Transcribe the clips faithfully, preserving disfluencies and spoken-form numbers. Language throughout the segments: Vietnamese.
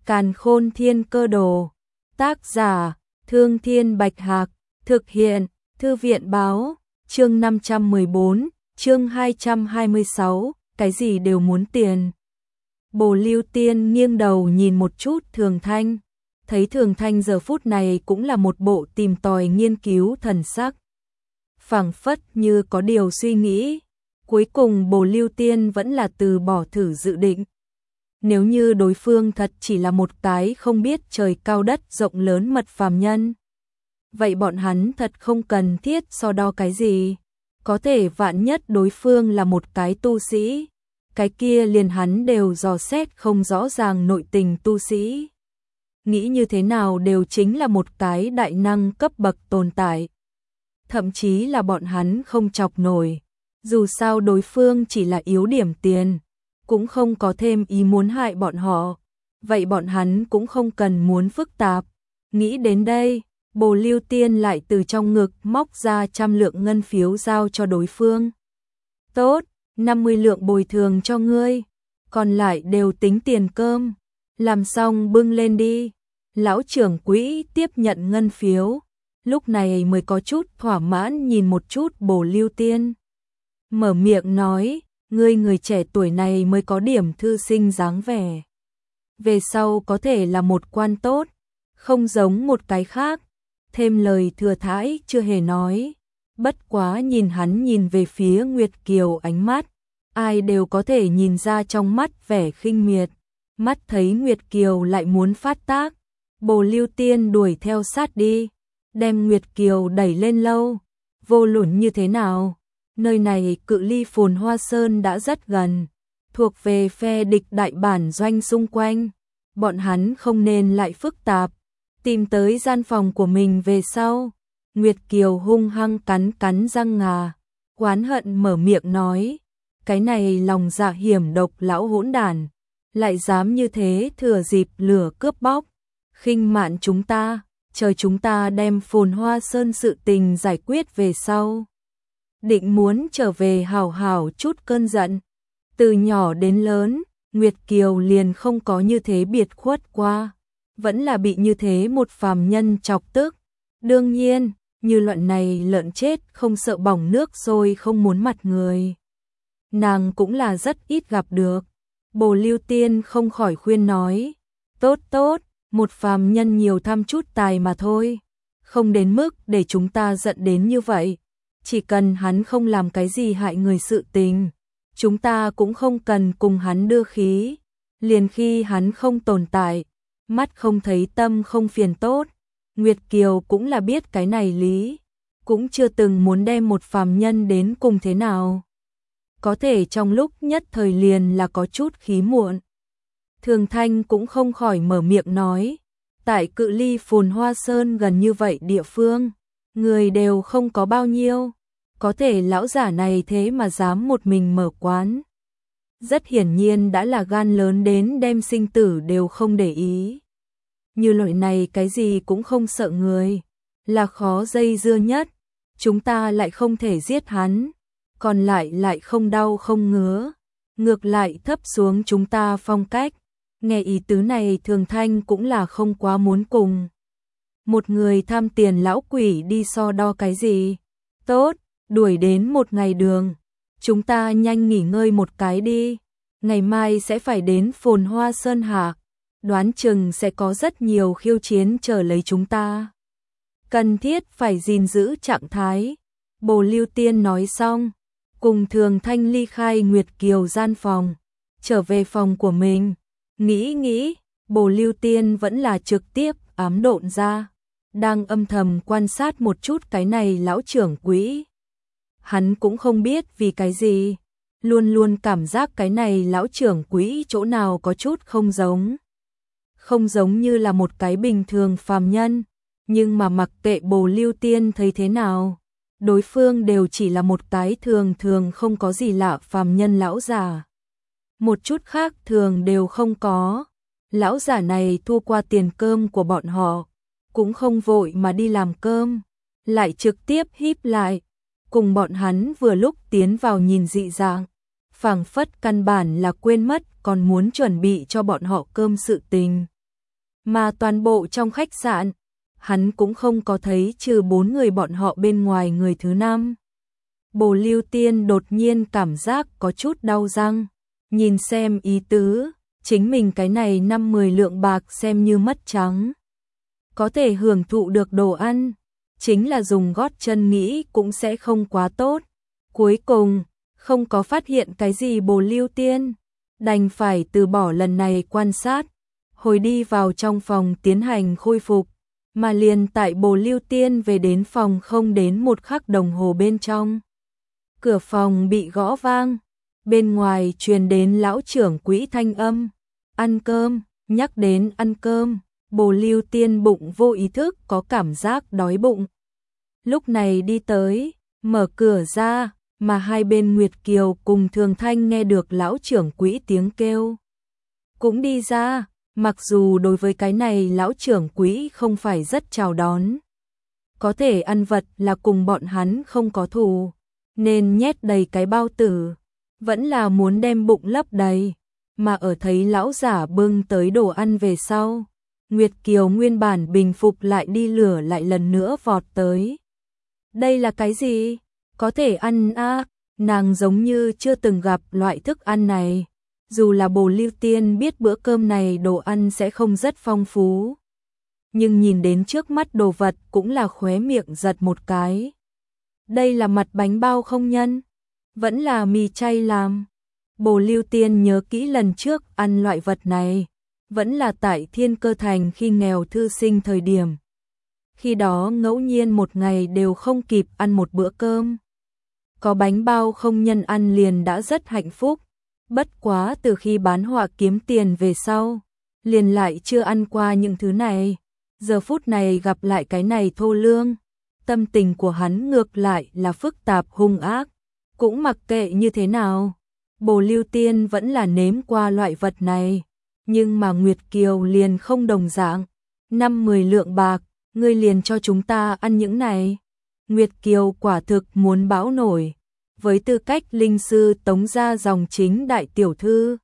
Càn Khôn Thiên Cơ Đồ. Tác giả: Thương Thiên Bạch Hạc. Thực hiện: Thư viện Báo. Chương năm trăm mười bốn, chương hai trăm hai mươi sáu, cái gì đều muốn tiền. Bồ Lưu Tiên nghiêng đầu nhìn một chút Thường Thanh, thấy Thường Thanh giờ phút này cũng là một bộ tìm tòi nghiên cứu thần sắc. Phảng phất như có điều suy nghĩ, cuối cùng Bồ Lưu Tiên vẫn là từ bỏ thử dự định. Nếu như đối phương thật chỉ là một cái không biết trời cao đất rộng lớn mật phàm nhân, vậy bọn hắn thật không cần thiết so đo cái gì. Có thể vạn nhất đối phương là một cái tu sĩ, cái kia liền hắn đều dò xét không rõ ràng nội tình tu sĩ. Nghĩ như thế nào đều chính là một cái đại năng cấp bậc tồn tại. Thậm chí là bọn hắn không chọc nổi. Dù sao đối phương chỉ là yếu điểm tiền, cũng không có thêm ý muốn hại bọn họ. Vậy bọn hắn cũng không cần muốn phức tạp. Nghĩ đến đây, Bồ Lưu Tiên lại từ trong ngực móc ra trăm lượng ngân phiếu giao cho đối phương. Tốt, năm mươi lượng bồi thường cho ngươi, còn lại đều tính tiền cơm. Làm xong bưng lên đi. Lão trưởng quỹ tiếp nhận ngân phiếu, lúc này mới có chút thỏa mãn nhìn một chút Bồ Lưu Tiên. Mở miệng nói, ngươi người trẻ tuổi này mới có điểm thư sinh dáng vẻ. Về sau có thể là một quan tốt, không giống một cái khác. Thêm lời thừa thãi chưa hề nói. Bất quá nhìn hắn nhìn về phía Nguyệt Kiều ánh mắt, ai đều có thể nhìn ra trong mắt vẻ khinh miệt. Mắt thấy Nguyệt Kiều lại muốn phát tác, Bồ Lưu Tiên đuổi theo sát đi, đem Nguyệt Kiều đẩy lên lâu. Vô luận như thế nào, nơi này cự ly Phồn Hoa Sơn đã rất gần, thuộc về phe địch đại bản doanh xung quanh. Bọn hắn không nên lại phức tạp. Tìm tới gian phòng của mình về sau, Nguyệt Kiều hung hăng cắn cắn răng ngà, oán hận mở miệng nói, cái này lòng dạ hiểm độc lão hỗn đản, lại dám như thế thừa dịp lửa cướp bóc, khinh mạn chúng ta, chờ chúng ta đem Phồn Hoa Sơn sự tình giải quyết về sau. Định muốn trở về hào hào chút cơn giận. Từ nhỏ đến lớn, Nguyệt Kiều liền không có như thế biệt khuất qua. Vẫn là bị như thế một phàm nhân chọc tức. Đương nhiên, như loại này lợn chết không sợ bỏng nước sôi không muốn mặt người, nàng cũng là rất ít gặp được. Bồ Lưu Tiên không khỏi khuyên nói, tốt tốt, một phàm nhân nhiều thăm chút tài mà thôi, không đến mức để chúng ta giận đến như vậy. Chỉ cần hắn không làm cái gì hại người sự tình, chúng ta cũng không cần cùng hắn đưa khí. Liền khi hắn không tồn tại, mắt không thấy tâm không phiền tốt. Nguyệt Kiều cũng là biết cái này lý, cũng chưa từng muốn đem một phàm nhân đến cùng thế nào. Có thể trong lúc nhất thời liền là có chút khí muộn. Thường Thanh cũng không khỏi mở miệng nói, tại cự ly Phồn Hoa Sơn gần như vậy địa phương, người đều không có bao nhiêu, có thể lão giả này thế mà dám một mình mở quán. Rất hiển nhiên đã là gan lớn đến đem sinh tử đều không để ý. Như loại này cái gì cũng không sợ người, là khó dây dưa nhất. Chúng ta lại không thể giết hắn, còn lại lại không đau không ngứa, ngược lại thấp xuống chúng ta phong cách. Nghe ý tứ này Thường Thanh cũng là không quá muốn cùng một người tham tiền lão quỷ đi so đo cái gì. Tốt, đuổi đến một ngày đường, chúng ta nhanh nghỉ ngơi một cái đi. Ngày mai sẽ phải đến Phồn Hoa Sơn hạ, đoán chừng sẽ có rất nhiều khiêu chiến chờ lấy chúng ta. Cần thiết phải gìn giữ trạng thái. Bồ Lưu Tiên nói xong, cùng Thường Thanh ly khai Nguyệt Kiều gian phòng, trở về phòng của mình. Nghĩ nghĩ, Bồ Lưu Tiên vẫn là trực tiếp ám độn ra, đang âm thầm quan sát một chút cái này lão trưởng quỹ. Hắn cũng không biết vì cái gì, luôn luôn cảm giác cái này lão trưởng quỹ chỗ nào có chút không giống. Không giống như là một cái bình thường phàm nhân, nhưng mà mặc kệ Bồ Lưu Tiên thấy thế nào, đối phương đều chỉ là một cái thường thường không có gì lạ phàm nhân lão giả. Một chút khác thường đều không có. Lão giả này thu qua tiền cơm của bọn họ, cũng không vội mà đi làm cơm, lại trực tiếp híp lại, cùng bọn hắn vừa lúc tiến vào nhìn dị dạng, phảng phất căn bản là quên mất còn muốn chuẩn bị cho bọn họ cơm sự tình. Mà toàn bộ trong khách sạn, hắn cũng không có thấy trừ bốn người bọn họ bên ngoài người thứ năm. Bồ Lưu Tiên đột nhiên cảm giác có chút đau răng, nhìn xem ý tứ, chính mình cái này năm mười lượng bạc xem như mất trắng. Có thể hưởng thụ được đồ ăn, chính là dùng gót chân nghĩ cũng sẽ không quá tốt. Cuối cùng, không có phát hiện cái gì Bồ Lưu Tiên, đành phải từ bỏ lần này quan sát, hồi đi vào trong phòng tiến hành khôi phục, mà liền tại Bồ Lưu Tiên về đến phòng không đến một khắc đồng hồ bên trong. Cửa phòng bị gõ vang, bên ngoài truyền đến lão trưởng quỹ thanh âm, ăn cơm, nhắc đến ăn cơm, Bồ Lưu Tiên bụng vô ý thức có cảm giác đói bụng. Lúc này đi tới, mở cửa ra, mà hai bên Nguyệt Kiều cùng Thường Thanh nghe được lão trưởng quỹ tiếng kêu. Cũng đi ra, mặc dù đối với cái này lão trưởng quỹ không phải rất chào đón. Có thể ăn vật là cùng bọn hắn không có thù, nên nhét đầy cái bao tử, vẫn là muốn đem bụng lấp đầy. Mà ở thấy lão giả bưng tới đồ ăn về sau, Nguyệt Kiều nguyên bản bình phục lại đi lửa lại lần nữa vọt tới. Đây là cái gì? Có thể ăn à? Nàng giống như chưa từng gặp loại thức ăn này. Dù là Bồ Lưu Tiên biết bữa cơm này đồ ăn sẽ không rất phong phú, nhưng nhìn đến trước mắt đồ vật cũng là khóe miệng giật một cái. Đây là mặt bánh bao không nhân? Vẫn là mì chay làm? Bồ Lưu Tiên nhớ kỹ lần trước ăn loại vật này, vẫn là tại Thiên Cơ Thành khi nghèo thư sinh thời điểm. Khi đó ngẫu nhiên một ngày đều không kịp ăn một bữa cơm. Có bánh bao không nhân ăn liền đã rất hạnh phúc. Bất quá từ khi bán họa kiếm tiền về sau, liền lại chưa ăn qua những thứ này. Giờ phút này gặp lại cái này thô lương, tâm tình của hắn ngược lại là phức tạp hung ác. Cũng mặc kệ như thế nào, Bồ Lưu Tiên vẫn là nếm qua loại vật này. Nhưng mà Nguyệt Kiều liền không đồng dạng. Năm mười lượng bạc, ngươi liền cho chúng ta ăn những này. Nguyệt Kiều quả thực muốn bão nổi. Với tư cách linh sư Tống gia dòng chính đại tiểu thư,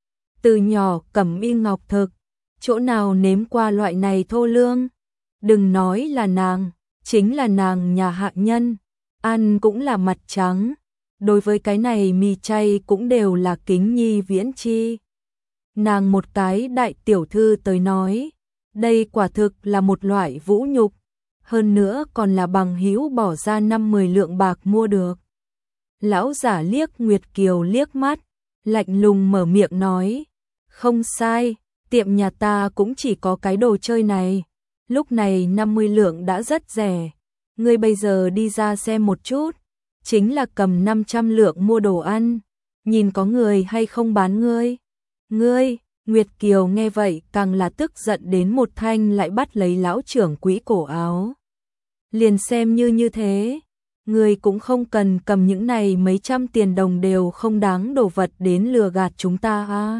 từ nhỏ cẩm y ngọc thực, chỗ nào nếm qua loại này thô lương. Đừng nói là nàng, chính là nàng nhà hạ nhân, ăn cũng là mặt trắng. Đối với cái này mì chay cũng đều là kính nhi viễn chi. Nàng một cái đại tiểu thư tới nói, đây quả thực là một loại vũ nhục, hơn nữa còn là bằng hữu bỏ ra năm mười lượng bạc mua được. Lão giả liếc Nguyệt Kiều liếc mắt, lạnh lùng mở miệng nói, không sai, tiệm nhà ta cũng chỉ có cái đồ chơi này, lúc này năm mươi lượng đã rất rẻ, ngươi bây giờ đi ra xem một chút, chính là cầm năm trăm lượng mua đồ ăn, nhìn có người hay không bán ngươi. Ngươi, Nguyệt Kiều nghe vậy càng là tức giận đến một thanh lại bắt lấy lão trưởng quỹ cổ áo. Liền xem như như thế, ngươi cũng không cần cầm những này mấy trăm tiền đồng đều không đáng đồ vật đến lừa gạt chúng ta à.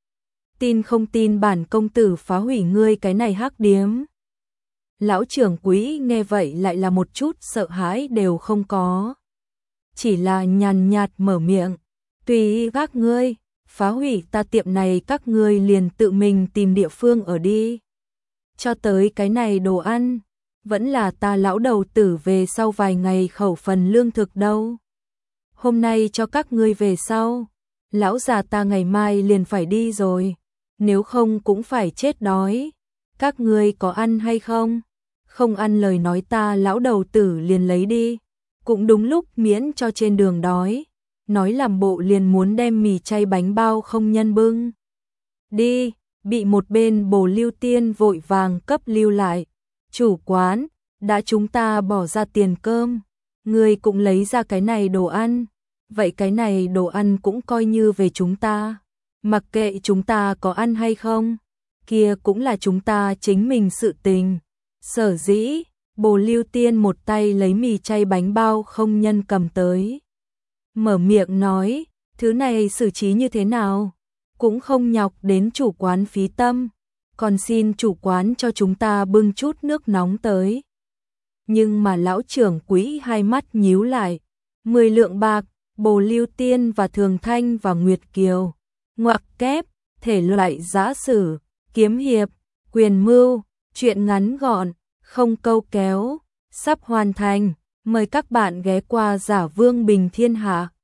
Tin không tin bản công tử phá hủy ngươi cái này hắc điếm. Lão trưởng quỹ nghe vậy lại là một chút sợ hãi đều không có. Chỉ là nhàn nhạt mở miệng, tùy các ngươi, phá hủy ta tiệm này các ngươi liền tự mình tìm địa phương ở đi. Cho tới cái này đồ ăn, vẫn là ta lão đầu tử về sau vài ngày khẩu phần lương thực đâu. Hôm nay cho các ngươi về sau, lão già ta ngày mai liền phải đi rồi, nếu không cũng phải chết đói. Các ngươi có ăn hay không? Không ăn lời nói ta lão đầu tử liền lấy đi, cũng đúng lúc miễn cho trên đường đói. Nói làm bộ liền muốn đem mì chay bánh bao không nhân bưng đi, bị một bên Bồ Lưu Tiên vội vàng cấp lưu lại. Chủ quán, đã chúng ta bỏ ra tiền cơm, người cũng lấy ra cái này đồ ăn, vậy cái này đồ ăn cũng coi như về chúng ta, mặc kệ chúng ta có ăn hay không, kia cũng là chúng ta chính mình sự tình. Sở dĩ, Bồ Lưu Tiên một tay lấy mì chay bánh bao không nhân cầm tới, mở miệng nói, thứ này xử trí như thế nào, cũng không nhọc đến chủ quán phí tâm, còn xin chủ quán cho chúng ta bưng chút nước nóng tới. Nhưng mà lão trưởng quỹ hai mắt nhíu lại, mười lượng bạc, Bồ Lưu Tiên và Thường Thanh và Nguyệt Kiều, ngoặc kép, thể loại giã sử, kiếm hiệp, Quyền mưu, chuyện ngắn gọn, không câu kéo, sắp hoàn thành. Mời các bạn ghé qua Giả Vương Bình Thiên Hạ.